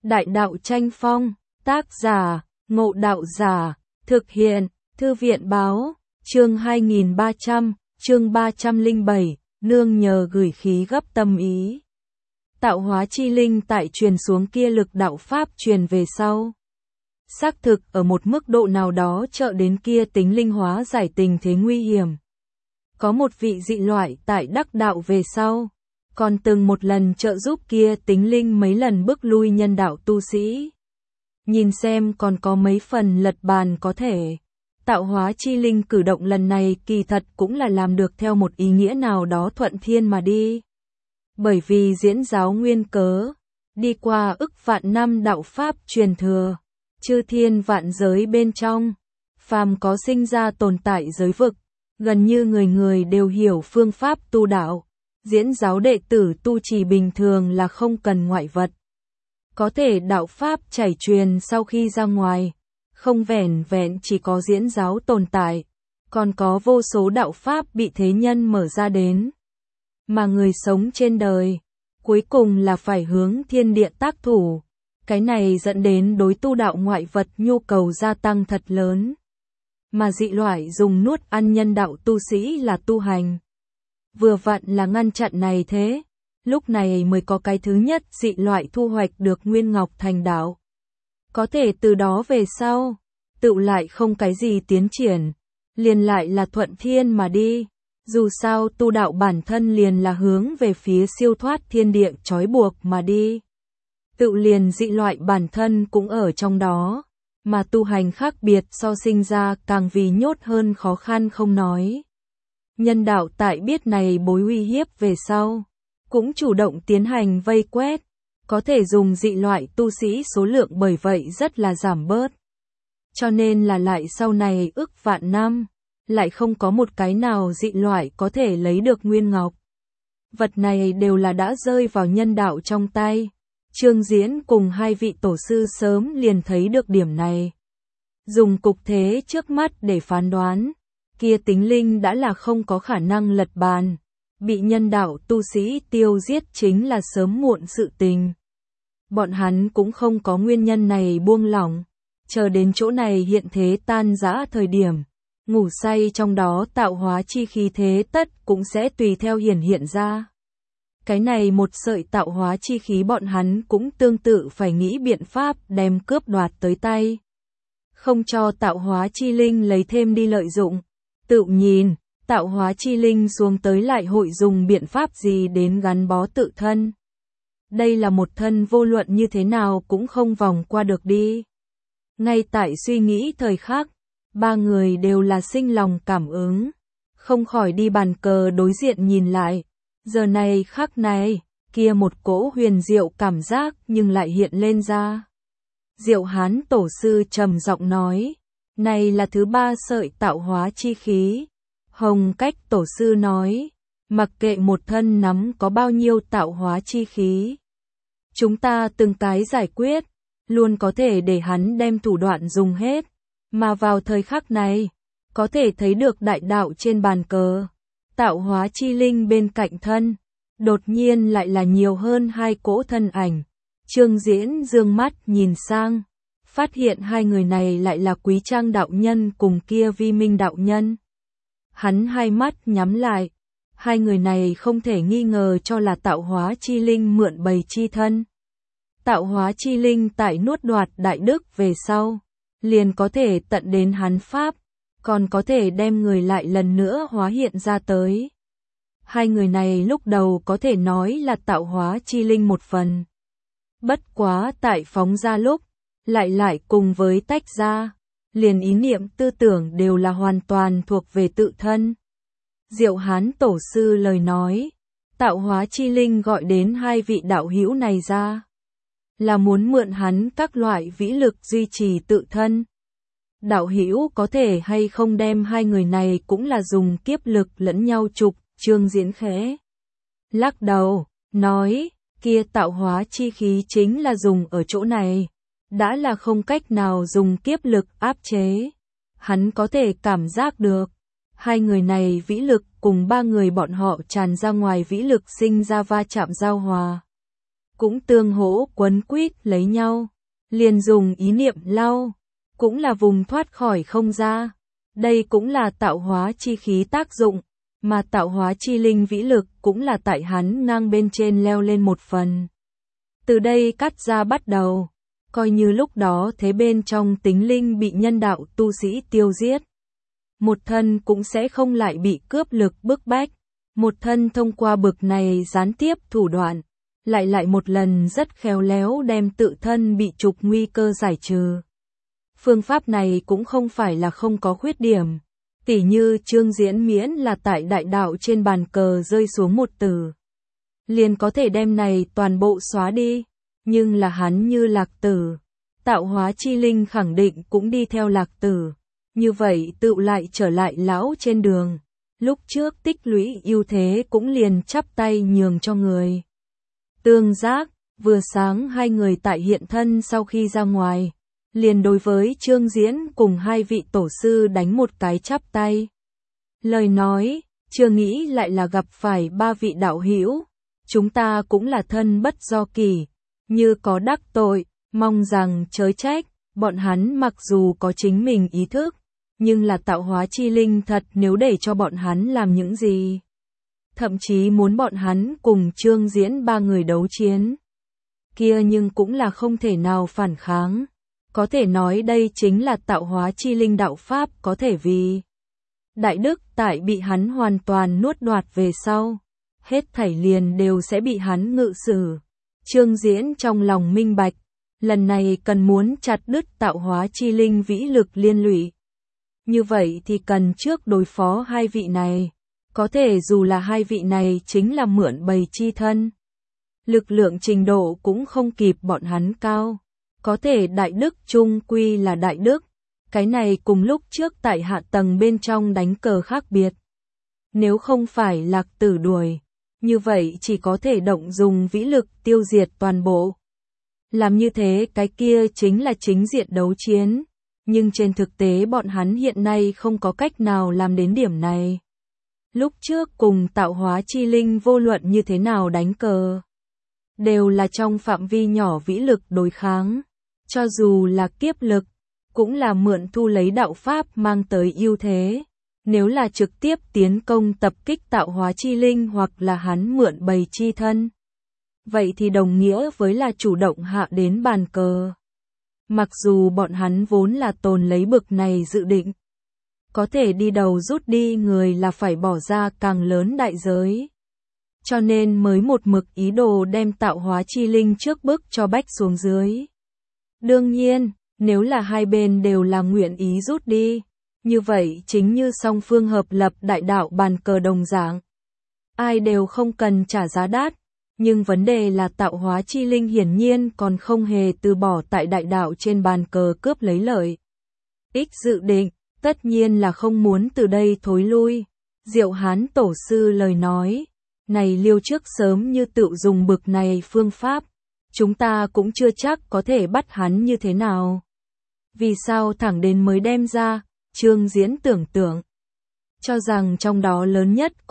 Đại đạo tranh phong, tác giả, Ngộ Đạo Giả, thực hiện, Thư viện báo, chương 2300, chương 307, nương nhờ gửi khí gấp tâm ý. Tạo hóa chi linh tại truyền xuống kia lực đạo pháp truyền về sau. Xác thực ở một mức độ nào đó trợ đến kia tính linh hóa giải tình thế nguy hiểm. Có một vị dị loại tại đắc đạo về sau, còn từng một lần trợ giúp kia tính linh mấy lần bức lui nhân đạo tu sĩ. Nhìn xem còn có mấy phần lật bàn có thể. Tạo hóa chi linh cử động lần này kỳ thật cũng là làm được theo một ý nghĩa nào đó thuận thiên mà đi. Bởi vì diễn giáo nguyên cớ, đi qua ức vạn năm đạo pháp truyền thừa, chư thiên vạn giới bên trong, phàm có sinh ra tồn tại giới vực, gần như người người đều hiểu phương pháp tu đạo. Diễn giáo đệ tử tu trì bình thường là không cần ngoại vật. Có thể đạo pháp chảy truyền sau khi ra ngoài, không vẻn vẹn chỉ có diễn giáo tồn tại, còn có vô số đạo pháp bị thế nhân mở ra đến. Mà người sống trên đời, cuối cùng là phải hướng thiên địa tác thủ. Cái này dẫn đến đối tu đạo ngoại vật nhu cầu gia tăng thật lớn. Mà dị loại dùng nuốt ăn nhân đạo tu sĩ là tu hành. Vừa vặn là ngăn chặn này thế, lúc này mới có cái thứ nhất dị loại thu hoạch được Nguyên Ngọc thành đạo. Có thể từ đó về sau, tự lại không cái gì tiến triển, liền lại là thuận thiên mà đi. Dù sao tu đạo bản thân liền là hướng về phía siêu thoát thiên địa trói buộc mà đi. Tự liền dị loại bản thân cũng ở trong đó, mà tu hành khác biệt so sinh ra càng vì nhốt hơn khó khăn không nói. Nhân đạo tại biết này bối uy hiếp về sau, cũng chủ động tiến hành vây quét, có thể dùng dị loại tu sĩ số lượng bởi vậy rất là giảm bớt. Cho nên là lại sau này ức vạn năm, lại không có một cái nào dị loại có thể lấy được Nguyên Ngọc. Vật này đều là đã rơi vào nhân đạo trong tay. Trương Diễn cùng hai vị tổ sư sớm liền thấy được điểm này. Dùng cục thế trước mắt để phán đoán, kia tính linh đã là không có khả năng lật bàn. Bị nhân đạo tu sĩ tiêu giết chính là sớm muộn sự tình. Bọn hắn cũng không có nguyên nhân này buông lỏng. Chờ đến chỗ này hiện thế tan rã thời điểm, ngủ say trong đó tạo hóa chi khí thế tất cũng sẽ tùy theo hiển hiện ra. Cái này một sợi tạo hóa chi khí bọn hắn cũng tương tự phải nghĩ biện pháp đem cướp đoạt tới tay. Không cho tạo hóa chi linh lấy thêm đi lợi dụng. Tự nhìn, tạo hóa chi linh xuống tới lại hội dùng biện pháp gì đến gắn bó tự thân. Đây là một thân vô luận như thế nào cũng không vòng qua được đi. Ngay tại suy nghĩ thời khắc, ba người đều là sinh lòng cảm ứng. Không khỏi đi bàn cờ đối diện nhìn lại. Giờ này khắc này, kia một cỗ huyền diệu cảm giác nhưng lại hiện lên ra. Diệu Hán tổ sư trầm giọng nói, này là thứ ba sợi tạo hóa chi khí. Hồng Cách tổ sư nói, mặc kệ một thân nắm có bao nhiêu tạo hóa chi khí, chúng ta từng cái giải quyết, luôn có thể để hắn đem thủ đoạn dùng hết. Mà vào thời khắc này, có thể thấy được đại đạo trên bàn cờ. Tạo hóa chi linh bên cạnh thân, đột nhiên lại là nhiều hơn hai cỗ thân ảnh. Trương Diễn dương mắt nhìn sang, phát hiện hai người này lại là Quý Trang đạo nhân cùng kia Vi Minh đạo nhân. Hắn hai mắt nhắm lại, hai người này không thể nghi ngờ cho là tạo hóa chi linh mượn bày chi thân. Tạo hóa chi linh tại nuốt đoạt đại đức về sau, liền có thể tận đến hắn pháp, còn có thể đem người lại lần nữa hóa hiện ra tới. Hai người này lúc đầu có thể nói là tạo hóa chi linh một phần. Bất quá tại phóng ra lúc, lại cùng với tách ra, liền ý niệm tư tưởng đều là hoàn toàn thuộc về tự thân. Diệu Hán tổ sư lời nói, tạo hóa chi linh gọi đến hai vị đạo hữu này ra, là muốn mượn hắn các loại vĩ lực duy trì tự thân. Đạo hữu có thể hay không đem hai người này cũng là dùng kiếp lực lẫn nhau trục. Trương Diễn khẽ lắc đầu, nói, kia tạo hóa chi khí chính là dùng ở chỗ này, đã là không cách nào dùng kiếp lực áp chế. Hắn có thể cảm giác được, hai người này vĩ lực cùng ba người bọn họ tràn ra ngoài vĩ lực sinh ra va chạm giao hòa. cũng tương hỗ quấn quýt lấy nhau, liền dùng ý niệm lau, cũng là vùng thoát khỏi không ra. Đây cũng là tạo hóa chi khí tác dụng, mà tạo hóa chi linh vĩ lực cũng là tại hắn ngang bên trên leo lên một phần. Từ đây cắt ra bắt đầu, coi như lúc đó thế bên trong tính linh bị nhân đạo tu sĩ tiêu giết. Một thân cũng sẽ không lại bị cướp lực bức bách, một thân thông qua bực này gián tiếp thủ đoạn, lại một lần rất khéo léo đem tự thân bị trục nguy cơ giải trừ. Phương pháp này cũng không phải là không có khuyết điểm, tỉ như Trương Diễn miễn là tại đại đạo trên bàn cờ rơi xuống một từ, liền có thể đem này toàn bộ xóa đi, nhưng là hắn như lạc tử, tạo hóa chi linh khẳng định cũng đi theo lạc tử, như vậy tự lại trở lại lão trên đường, lúc trước tích lũy ưu thế cũng liền chắp tay nhường cho người. Tương Giác, vừa sáng hai người tại hiện thân sau khi ra ngoài, liền đối với Trương Diễn cùng hai vị tổ sư đánh một cái chắp tay. Lời nói, chưa nghĩ lại là gặp phải ba vị đạo hữu, chúng ta cũng là thân bất do kỳ, như có đắc tội, mong rằng chớ trách, bọn hắn mặc dù có chính mình ý thức, nhưng là tạo hóa chi linh thật nếu để cho bọn hắn làm những gì. Thậm chí muốn bọn hắn cùng Trương Diễn ba người đấu chiến. Kia nhưng cũng là không thể nào phản kháng. Có thể nói đây chính là tạo hóa chi linh đạo Pháp có thể vì. Đại đức tại bị hắn hoàn toàn nuốt đoạt về sau. Hết thảy liền đều sẽ bị hắn ngự xử. Trương Diễn trong lòng minh bạch. Lần này cần muốn chặt đứt tạo hóa chi linh vĩ lực liên lụy. Như vậy thì cần trước đối phó hai vị này. Có thể dù là hai vị này chính là mượn bầy chi thân. Lực lượng trình độ cũng không kịp bọn hắn cao. Có thể đại đức chung quy là đại đức. Cái này cùng lúc trước tại hạ tầng bên trong đánh cờ khác biệt. Nếu không phải lạc tử đuổi, như vậy chỉ có thể động dùng vĩ lực tiêu diệt toàn bộ. Làm như thế cái kia chính là chính diện đấu chiến. Nhưng trên thực tế bọn hắn hiện nay không có cách nào làm đến điểm này. Lúc trước cùng tạo hóa chi linh vô luận như thế nào đánh cờ, đều là trong phạm vi nhỏ vĩ lực đối kháng, cho dù là kiếp lực, cũng là mượn thu lấy đạo Pháp mang tới ưu thế. Nếu là trực tiếp tiến công tập kích tạo hóa chi linh hoặc là hắn mượn bầy chi thân, vậy thì đồng nghĩa với là chủ động hạ đến bàn cờ. Mặc dù bọn hắn vốn là tồn lấy bực này dự định, có thể đi đầu rút đi người là phải bỏ ra càng lớn đại giới. Cho nên mới một mực ý đồ đem tạo hóa chi linh trước bức cho bách xuống dưới. Đương nhiên, nếu là hai bên đều là nguyện ý rút đi, như vậy chính như song phương hợp lập đại đạo bàn cờ đồng dạng. Ai đều không cần trả giá đắt, nhưng vấn đề là tạo hóa chi linh hiển nhiên còn không hề từ bỏ tại đại đạo trên bàn cờ cướp lấy lợi ích dự định. Tất nhiên là không muốn từ đây thối lui. Diệu Hán tổ sư lời nói, này liêu trước sớm như tự dùng bực này phương pháp, chúng ta cũng chưa chắc có thể bắt hắn như thế nào. Vì sao thẳng đến mới đem ra, Trương Diễn tưởng tượng, cho rằng trong đó lớn nhất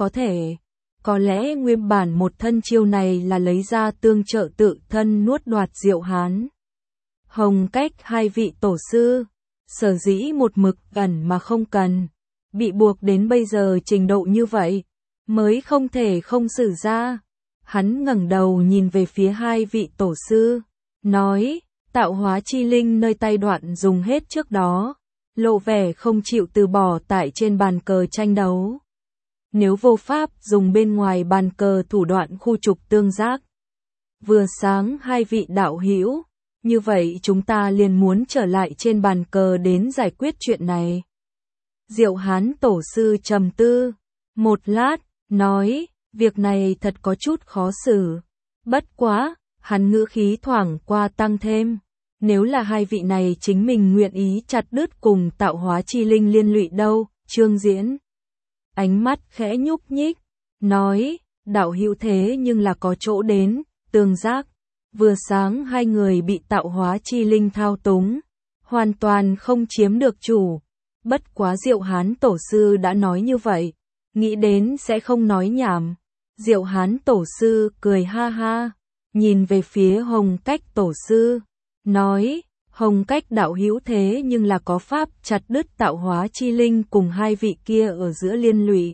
có lẽ nguyên bản một thân chiêu này là lấy ra tương trợ tự thân nuốt đoạt Diệu Hán. Hồng Cách hai vị tổ sư, sở dĩ một mực gần mà không cần, bị buộc đến bây giờ trình độ như vậy, mới không thể không xử ra. Hắn ngẩng đầu nhìn về phía hai vị tổ sư, nói, tạo hóa chi linh nơi tay đoạn dùng hết trước đó, lộ vẻ không chịu từ bỏ tại trên bàn cờ tranh đấu. Nếu vô pháp dùng bên ngoài bàn cờ thủ đoạn khu trục tương giác. Vừa sáng hai vị đạo hữu, như vậy chúng ta liền muốn trở lại trên bàn cờ đến giải quyết chuyện này. Diệu Hán tổ sư trầm tư, một lát, nói, việc này thật có chút khó xử. Bất quá, hắn ngữ khí thoảng qua tăng thêm. Nếu là hai vị này chính mình nguyện ý chặt đứt cùng tạo hóa chi linh liên lụy đâu, Trương Diễn. Ánh mắt khẽ nhúc nhích, nói, đạo hữu thế nhưng là có chỗ đến, tương giác. Vừa sáng hai người bị tạo hóa chi linh thao túng, hoàn toàn không chiếm được chủ. Bất quá Diệu Hán tổ sư đã nói như vậy, nghĩ đến sẽ không nói nhảm. Diệu Hán tổ sư cười ha ha, nhìn về phía Hồng Cách tổ sư, nói, Hồng Cách đạo hữu thế nhưng là có pháp chặt đứt tạo hóa chi linh cùng hai vị kia ở giữa liên lụy.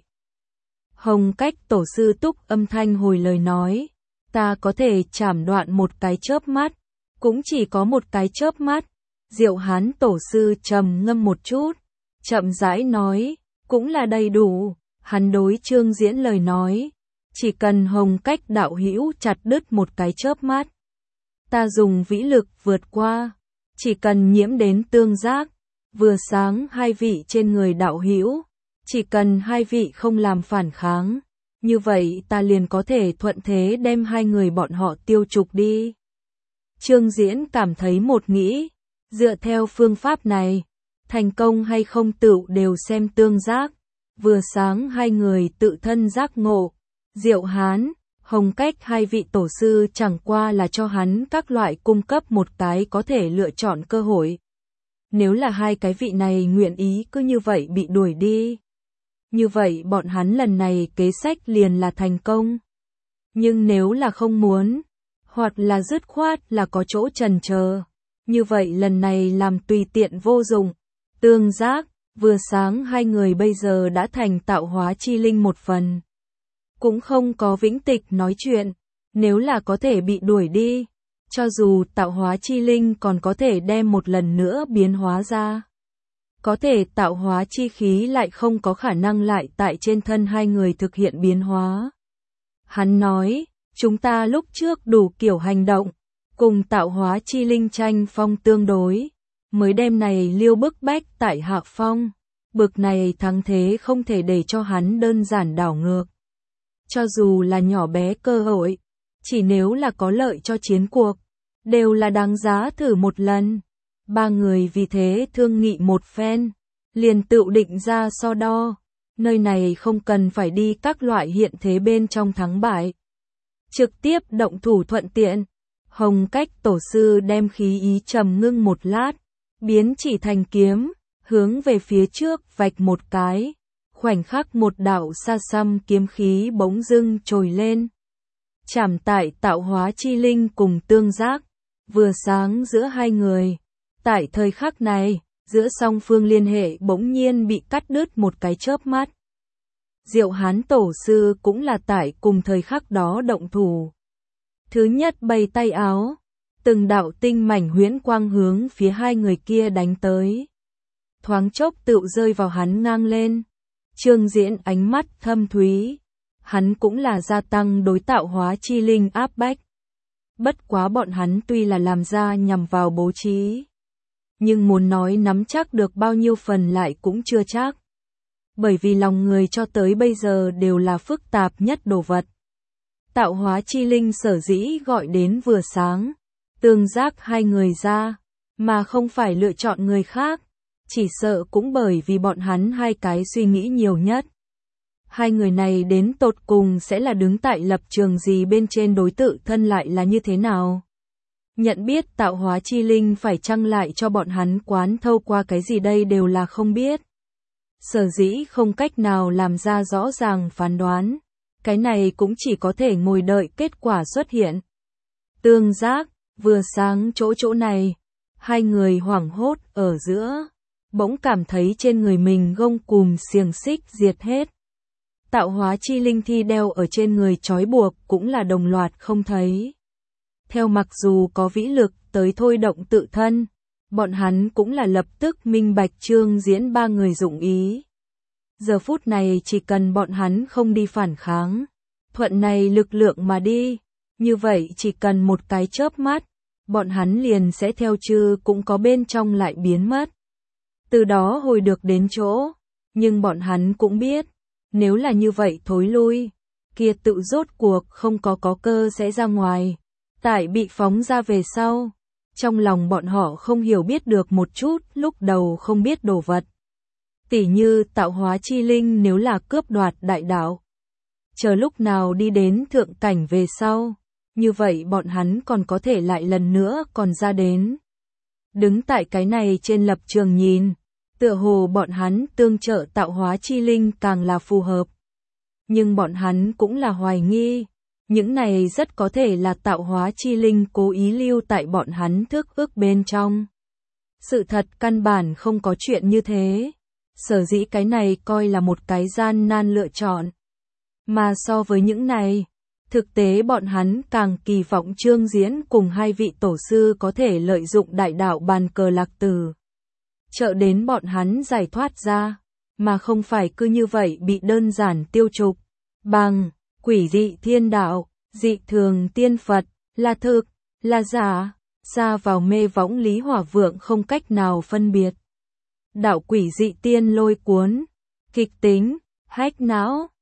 Hồng Cách tổ sư túc âm thanh hồi lời nói, ta có thể chảm đoạn một cái chớp mắt, cũng chỉ có một cái chớp mắt. Diệu Hán tổ sư trầm ngâm một chút, chậm rãi nói, cũng là đầy đủ. Hắn đối Trương Diễn lời nói, chỉ cần Hồng Cách đạo hữu chặt đứt một cái chớp mắt, ta dùng vĩ lực vượt qua, chỉ cần nhiễm đến tương giác, vừa sáng hai vị trên người đạo hữu, chỉ cần hai vị không làm phản kháng, như vậy ta liền có thể thuận thế đem hai người bọn họ tiêu trục đi. Trương Diễn cảm thấy một nghĩ, dựa theo phương pháp này, thành công hay không tựu đều xem tương giác, vừa sáng hai người tự thân giác ngộ, Diệu Hán, Hồng Cách hai vị tổ sư chẳng qua là cho hắn các loại cung cấp một cái có thể lựa chọn cơ hội. Nếu là hai cái vị này nguyện ý cứ như vậy bị đuổi đi, như vậy bọn hắn lần này kế sách liền là thành công. Nhưng nếu là không muốn, hoặc là dứt khoát là có chỗ chần chờ, như vậy lần này làm tùy tiện vô dụng. Tương giác, vừa sáng hai người bây giờ đã thành tạo hóa chi linh một phần. Cũng không có vĩnh tịch nói chuyện, nếu là có thể bị đuổi đi, cho dù tạo hóa chi linh còn có thể đem một lần nữa biến hóa ra. Có thể tạo hóa chi khí lại không có khả năng lại tại trên thân hai người thực hiện biến hóa. Hắn nói, chúng ta lúc trước đủ kiểu hành động, cùng tạo hóa chi linh tranh phong tương đối, mới đem này liêu bức bách tại hạ phong, bực này thắng thế không thể để cho hắn đơn giản đảo ngược. Cho dù là nhỏ bé cơ hội, chỉ nếu là có lợi cho chiến cuộc, đều là đáng giá thử một lần. Ba người vì thế thương nghị một phen, liền tự định ra so đo, nơi này không cần phải đi các loại hiện thế bên trong thắng bại. Trực tiếp động thủ thuận tiện, Hồng Cách tổ sư đem khí ý trầm ngưng một lát, biến chỉ thành kiếm, hướng về phía trước vạch một cái, khoảnh khắc một đạo xa xăm kiếm khí bỗng dưng trồi lên. Chảm tại tạo hóa chi linh cùng tương giác, vừa sáng giữa hai người. Tại thời khắc này, giữa song phương liên hệ bỗng nhiên bị cắt đứt một cái chớp mắt. Diệu Hán tổ sư cũng là tại cùng thời khắc đó động thủ. Thứ nhất bày tay áo, từng đạo tinh mảnh huyễn quang hướng phía hai người kia đánh tới. Thoáng chốc tựu rơi vào hắn ngang lên. Trương Diễn ánh mắt thâm thúy, hắn cũng là gia tăng đối tạo hóa chi linh áp bách. Bất quá bọn hắn tuy là làm ra nhằm vào bố trí, nhưng muốn nói nắm chắc được bao nhiêu phần lại cũng chưa chắc. Bởi vì lòng người cho tới bây giờ đều là phức tạp nhất đồ vật. Tạo hóa chi linh sở dĩ gọi đến vừa sáng, tương giác hai người ra, mà không phải lựa chọn người khác, chỉ sợ cũng bởi vì bọn hắn hai cái suy nghĩ nhiều nhất. Hai người này đến tột cùng sẽ là đứng tại lập trường gì bên trên đối tự thân lại là như thế nào? Nhận biết tạo hóa chi linh phải chăng lại cho bọn hắn quán thâu qua cái gì đây đều là không biết. Sở dĩ không cách nào làm ra rõ ràng phán đoán, cái này cũng chỉ có thể ngồi đợi kết quả xuất hiện. Tương giác, vừa sáng chỗ này, hai người hoảng hốt ở giữa, bỗng cảm thấy trên người mình gông cùm xiềng xích diệt hết. Tạo hóa chi linh thi đeo ở trên người trói buộc cũng là đồng loạt không thấy. Theo mặc dù có vĩ lực tới thôi động tự thân, bọn hắn cũng là lập tức minh bạch Trương Diễn ba người dụng ý. Giờ phút này chỉ cần bọn hắn không đi phản kháng, thuận này lực lượng mà đi, như vậy chỉ cần một cái chớp mắt, bọn hắn liền sẽ theo chư cũng có bên trong lại biến mất. Từ đó hồi được đến chỗ, nhưng bọn hắn cũng biết, nếu là như vậy thối lui, kia tự rốt cuộc không có cơ sẽ ra ngoài. Tại bị phóng ra về sau, trong lòng bọn họ không hiểu biết được một chút lúc đầu không biết đồ vật. Tỉ như tạo hóa chi linh nếu là cướp đoạt đại đạo, chờ lúc nào đi đến thượng cảnh về sau, như vậy bọn hắn còn có thể lại lần nữa còn ra đến. Đứng tại cái này trên lập trường nhìn, tựa hồ bọn hắn tương trợ tạo hóa chi linh càng là phù hợp. Nhưng bọn hắn cũng là hoài nghi, Những này rất có thể là tạo hóa chi linh cố ý lưu tại bọn hắn thức ức bên trong. Sự thật căn bản không có chuyện như thế. Sở dĩ cái này coi là một cái gian nan lựa chọn. Mà so với những này, thực tế bọn hắn càng kỳ vọng Trương Diễn cùng hai vị tổ sư có thể lợi dụng đại đạo bàn cờ lạc tử. Trợ đến bọn hắn giải thoát ra, mà không phải cứ như vậy bị đơn giản tiêu trục. Bằng, quỷ dị thiên đạo, dị thường tiên Phật, là thực, là giả, xa vào mê võng Lý Hỏa Vượng không cách nào phân biệt. Đạo quỷ dị tiên lôi cuốn, kịch tính, hách não,